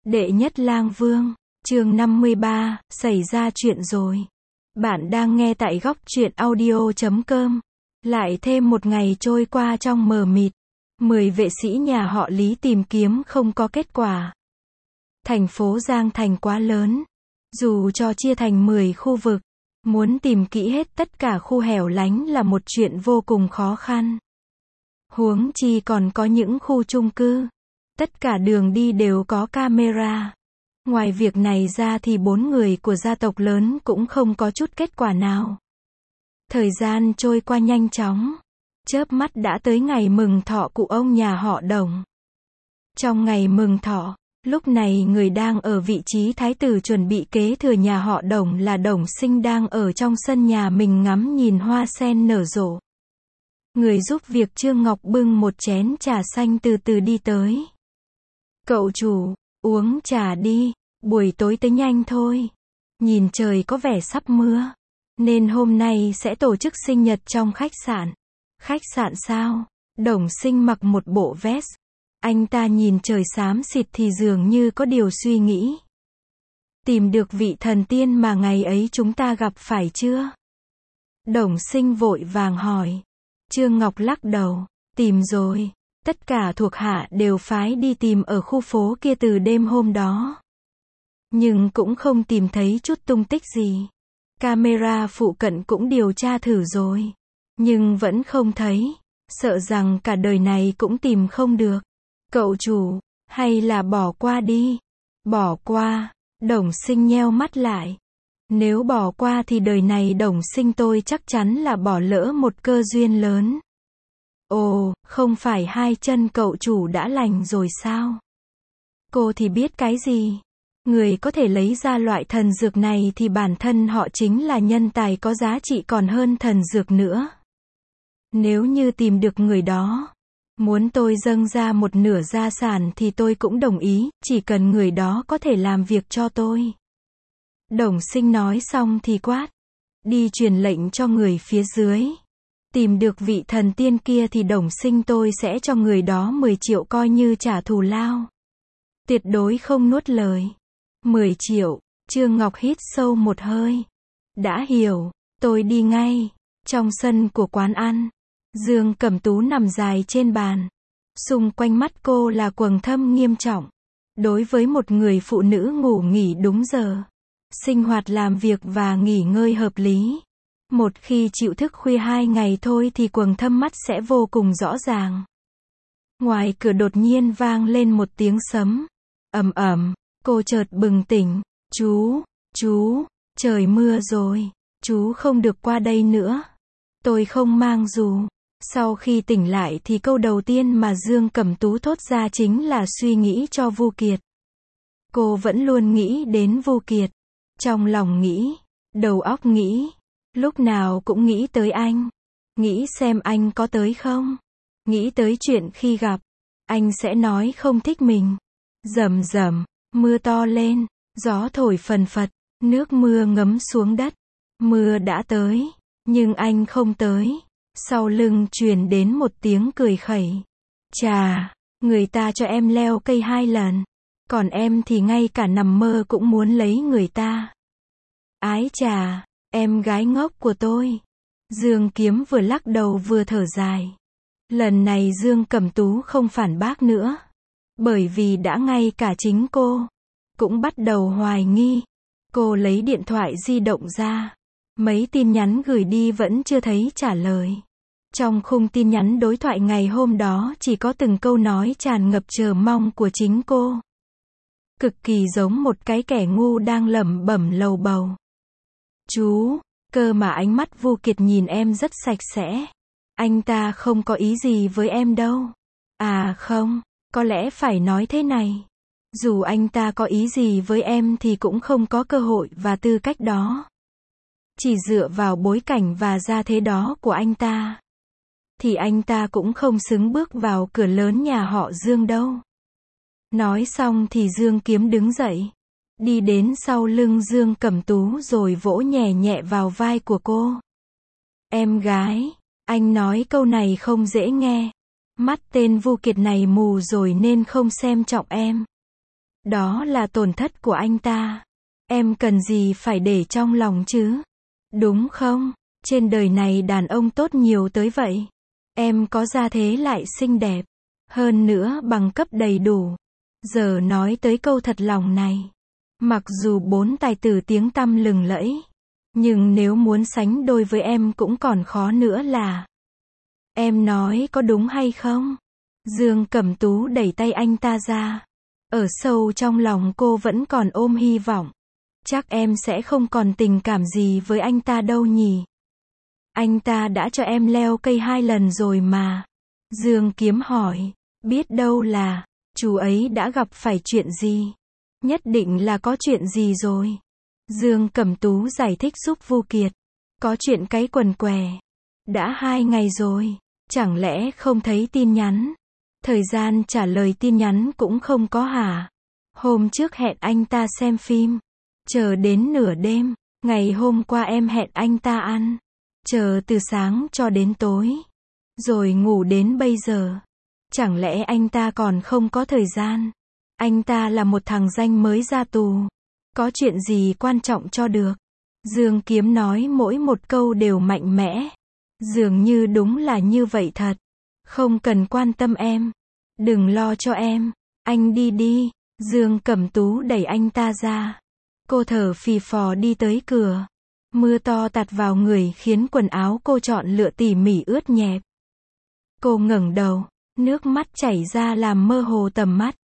Đệ nhất lang vương, chương 53, xảy ra chuyện rồi. Bạn đang nghe tại góc truyện audio.com. Lại thêm một ngày trôi qua trong mờ mịt. 10 vệ sĩ nhà họ Lý tìm kiếm không có kết quả. Thành phố Giang Thành quá lớn. Dù cho chia thành 10 khu vực, muốn tìm kỹ hết tất cả khu hẻo lánh là một chuyện vô cùng khó khăn. Huống chi còn có những khu chung cư. Tất cả đường đi đều có camera. Ngoài việc này ra thì 4 người của gia tộc lớn cũng không có chút kết quả nào. Thời gian trôi qua nhanh chóng. Chớp mắt đã tới ngày mừng thọ của ông nhà họ Đồng. Trong ngày mừng thọ, lúc này người đang ở vị trí thái tử chuẩn bị kế thừa nhà họ Đồng là Đồng Sinh đang ở trong sân nhà mình ngắm nhìn hoa sen nở rộ. Người giúp việc Trương Ngọc bưng một chén trà xanh từ từ đi tới. Cậu chủ, uống trà đi, buổi tối tới nhanh thôi. Nhìn trời có vẻ sắp mưa, nên hôm nay sẽ tổ chức sinh nhật trong khách sạn. Khách sạn sao? Đồng Sinh mặc một bộ vest. Anh ta nhìn trời xám xịt thì dường như có điều suy nghĩ. Tìm được vị thần tiên mà ngày ấy chúng ta gặp phải chưa? Đồng Sinh vội vàng hỏi. Trương Ngọc lắc đầu. Tìm rồi. Tất cả thuộc hạ đều phái đi tìm ở khu phố kia từ đêm hôm đó. Nhưng cũng không tìm thấy chút tung tích gì. Camera phụ cận cũng điều tra thử rồi. Nhưng vẫn không thấy. Sợ rằng cả đời này cũng tìm không được. Cậu chủ, hay là bỏ qua đi. Bỏ qua. Đồng Sinh nheo mắt lại. Nếu bỏ qua thì đời này Đồng Sinh tôi chắc chắn là bỏ lỡ một cơ duyên lớn. Ồ, không phải hai chân cậu chủ đã lành rồi sao? Cô thì biết cái gì? Người có thể lấy ra loại thần dược này thì bản thân họ chính là nhân tài có giá trị còn hơn thần dược nữa. Nếu như tìm được người đó, muốn tôi dâng ra một nửa gia sản thì tôi cũng đồng ý, chỉ cần người đó có thể làm việc cho tôi. Đồng Sinh nói xong thì quát. Đi truyền lệnh cho người phía dưới. Tìm được vị thần tiên kia thì Đồng Sinh tôi sẽ cho người đó 10 triệu coi như trả thù lao. Tuyệt đối không nuốt lời. 10 triệu, Trương Ngọc hít sâu một hơi. Đã hiểu, tôi đi ngay. Trong sân của quán ăn, Dương Cẩm Tú nằm dài trên bàn. Xung quanh mắt cô là quầng thâm nghiêm trọng. Đối với một người phụ nữ ngủ nghỉ đúng giờ, sinh hoạt làm việc và nghỉ ngơi hợp lý. Một khi chịu thức khuya 2 ngày thôi thì quầng thâm mắt sẽ vô cùng rõ ràng. Ngoài cửa đột nhiên vang lên một tiếng sấm. Ầm ầm, cô chợt bừng tỉnh. Chú, trời mưa rồi. Chú không được qua đây nữa. Tôi không mang dù. Sau khi tỉnh lại thì câu đầu tiên mà Dương Cẩm Tú thốt ra chính là suy nghĩ cho Vu Kiệt. Cô vẫn luôn nghĩ đến Vu Kiệt. Trong lòng nghĩ, đầu óc nghĩ. Lúc nào cũng nghĩ tới anh. Nghĩ xem anh có tới không. Nghĩ tới chuyện khi gặp, anh sẽ nói không thích mình. Rầm rầm, mưa to lên, gió thổi phần phật, nước mưa ngấm xuống đất. Mưa đã tới, nhưng anh không tới. Sau lưng truyền đến một tiếng cười khẩy. Chà, người ta cho em leo cây 2 lần. Còn em thì ngay cả nằm mơ cũng muốn lấy người ta. Ái chà, em gái ngốc của tôi. Dương Kiếm vừa lắc đầu vừa thở dài. Lần này Dương Cẩm Tú không phản bác nữa. Bởi vì đã ngay cả chính cô cũng bắt đầu hoài nghi. Cô lấy điện thoại di động ra. Mấy tin nhắn gửi đi vẫn chưa thấy trả lời. Trong khung tin nhắn đối thoại ngày hôm đó chỉ có từng câu nói tràn ngập chờ mong của chính cô. Cực kỳ giống một cái kẻ ngu đang lẩm bẩm lầu bầu. Chú, cơ mà ánh mắt Vu Kiệt nhìn em rất sạch sẽ. Anh ta không có ý gì với em đâu. À không, có lẽ phải nói thế này. Dù anh ta có ý gì với em thì cũng không có cơ hội và tư cách đó. Chỉ dựa vào bối cảnh và gia thế đó của anh ta, thì anh ta cũng không xứng bước vào cửa lớn nhà họ Dương đâu. Nói xong thì Dương Kiếm đứng dậy. Đi đến sau lưng Dương Cẩm Tú rồi vỗ nhẹ nhẹ vào vai của cô. Em gái, anh nói câu này không dễ nghe. Mắt tên Vu Kiệt này mù rồi nên không xem trọng em. Đó là tổn thất của anh ta. Em cần gì phải để trong lòng chứ? Đúng không? Trên đời này đàn ông tốt nhiều tới vậy. Em có gia thế lại xinh đẹp. Hơn nữa bằng cấp đầy đủ. Giờ nói tới câu thật lòng này. Mặc dù 4 tài tử tiếng tăm lừng lẫy. Nhưng nếu muốn sánh đôi với em cũng còn khó nữa là. Em nói có đúng hay không? Dương Cẩm Tú đẩy tay anh ta ra. Ở sâu trong lòng cô vẫn còn ôm hy vọng. Chắc em sẽ không còn tình cảm gì với anh ta đâu nhỉ? Anh ta đã cho em leo cây 2 lần rồi mà. Dương Kiếm hỏi. Biết đâu là, chú ấy đã gặp phải chuyện gì? Nhất định là có chuyện gì rồi. Dương Cẩm Tú giải thích giúp Vu Kiệt. Có chuyện cái quần què. Đã 2 ngày rồi. Chẳng lẽ không thấy tin nhắn? Thời gian trả lời tin nhắn cũng không có hả? Hôm trước hẹn anh ta xem phim. Chờ đến nửa đêm. Ngày hôm qua em hẹn anh ta ăn. Chờ từ sáng cho đến tối. Rồi ngủ đến bây giờ. Chẳng lẽ anh ta còn không có thời gian? Anh ta là một thằng danh mới ra tù. Có chuyện gì quan trọng cho được? Dương Kiếm nói mỗi một câu đều mạnh mẽ. Dường như đúng là như vậy thật. Không cần quan tâm em. Đừng lo cho em. Anh đi đi. Dương Cẩm Tú đẩy anh ta ra. Cô thở phì phò đi tới cửa. Mưa to tạt vào người khiến quần áo cô chọn lựa tỉ mỉ ướt nhẹp. Cô ngẩng đầu. Nước mắt chảy ra làm mơ hồ tầm mắt.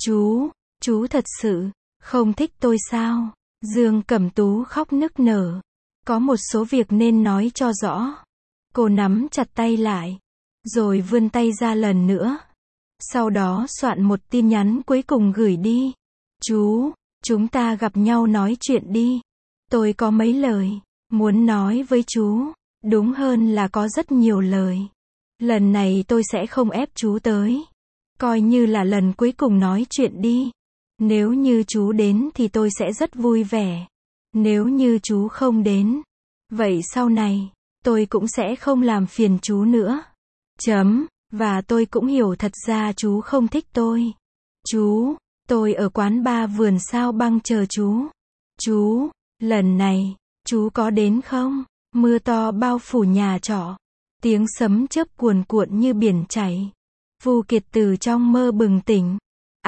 Chú thật sự không thích tôi sao? Dương Cẩm Tú khóc nức nở. Có một số việc nên nói cho rõ. Cô nắm chặt tay lại. Rồi vươn tay ra lần nữa. Sau đó soạn một tin nhắn cuối cùng gửi đi. Chúng ta gặp nhau nói chuyện đi. Tôi có mấy lời muốn nói với chú. Đúng hơn là có rất nhiều lời. Lần này tôi sẽ không ép chú tới. Coi như là lần cuối cùng nói chuyện đi. Nếu như chú đến thì tôi sẽ rất vui vẻ. Nếu như chú không đến, vậy sau này, tôi cũng sẽ không làm phiền chú nữa. Và tôi cũng hiểu thật ra chú không thích tôi. Tôi ở quán bar vườn sao băng chờ chú. Lần này, chú có đến không? Mưa to bao phủ nhà trọ. Tiếng sấm chớp cuồn cuộn như biển chảy. Vu Kiệt từ trong mơ bừng tỉnh.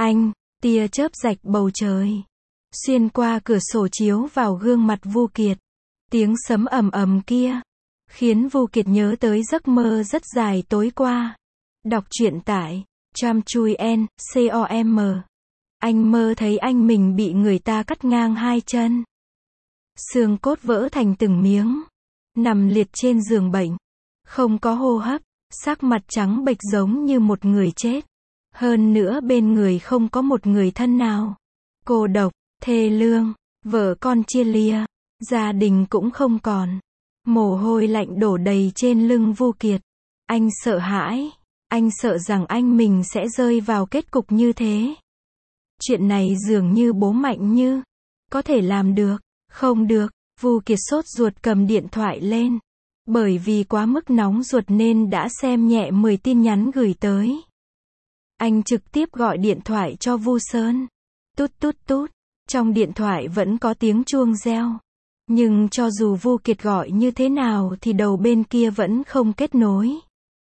Tia chớp rạch bầu trời. Xuyên qua cửa sổ chiếu vào gương mặt Vu Kiệt. Tiếng sấm ầm ầm kia. Khiến Vu Kiệt nhớ tới giấc mơ rất dài tối qua. Đọc truyện tại Tramchuyen.com. Anh mơ thấy anh mình bị người ta cắt ngang 2 chân. Xương cốt vỡ thành từng miếng. Nằm liệt trên giường bệnh. Không có hô hấp. Sắc mặt trắng bệch giống như một người chết. Hơn nữa bên người không có một người thân nào. Cô độc, thê lương, vợ con chia lìa, gia đình cũng không còn. Mồ hôi lạnh đổ đầy trên lưng Vu Kiệt. Anh sợ hãi. Anh sợ rằng anh mình sẽ rơi vào kết cục như thế. Chuyện này dường như bố Mạnh Như có thể làm được. Không được. Vu Kiệt sốt ruột cầm điện thoại lên. Bởi vì quá mức nóng ruột nên đã xem nhẹ 10 tin nhắn gửi tới. Anh trực tiếp gọi điện thoại cho Vu Sơn. Tút tút tút. Trong điện thoại vẫn có tiếng chuông reo. Nhưng cho dù Vu Kiệt gọi như thế nào thì đầu bên kia vẫn không kết nối.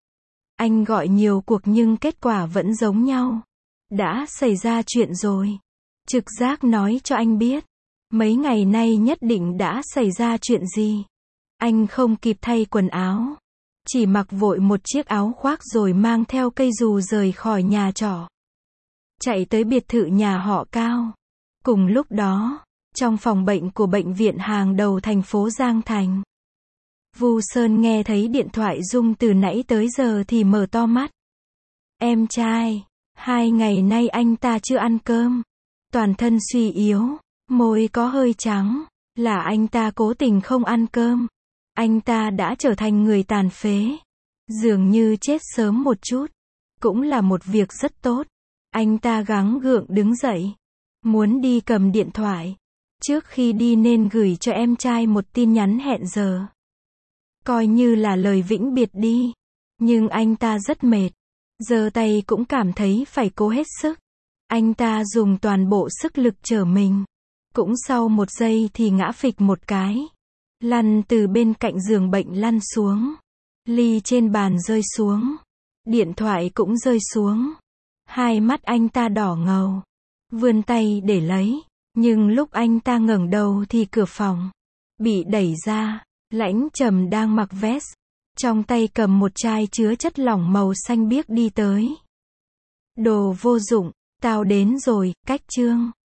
Anh gọi nhiều cuộc nhưng kết quả vẫn giống nhau. Đã xảy ra chuyện rồi. Trực giác nói cho anh biết. Mấy ngày nay nhất định đã xảy ra chuyện gì. Anh không kịp thay quần áo. Chỉ mặc vội một chiếc áo khoác rồi mang theo cây dù rời khỏi nhà trọ. Chạy tới biệt thự nhà họ Cao. Cùng lúc đó, trong phòng bệnh của bệnh viện hàng đầu thành phố Giang Thành. Vu Sơn nghe thấy điện thoại rung từ nãy tới giờ thì mở to mắt. Em trai, 2 ngày nay anh ta chưa ăn cơm. Toàn thân suy yếu, môi có hơi trắng. Là anh ta cố tình không ăn cơm. Anh ta đã trở thành người tàn phế. Dường như chết sớm một chút. Cũng là một việc rất tốt. Anh ta gắng gượng đứng dậy. Muốn đi cầm điện thoại. Trước khi đi nên gửi cho em trai một tin nhắn hẹn giờ. Coi như là lời vĩnh biệt đi. Nhưng anh ta rất mệt. Giờ tay cũng cảm thấy phải cố hết sức. Anh ta dùng toàn bộ sức lực chở mình. Cũng sau một giây thì ngã phịch một cái. Lăn từ bên cạnh giường bệnh lăn xuống. Ly trên bàn rơi xuống. Điện thoại cũng rơi xuống. Hai mắt anh ta đỏ ngầu. Vươn tay để lấy. Nhưng lúc anh ta ngẩng đầu thì cửa phòng bị đẩy ra. Lãnh Trầm đang mặc vest. Trong tay cầm một chai chứa chất lỏng màu xanh biếc đi tới. Đồ vô dụng, tao đến rồi, cách chương.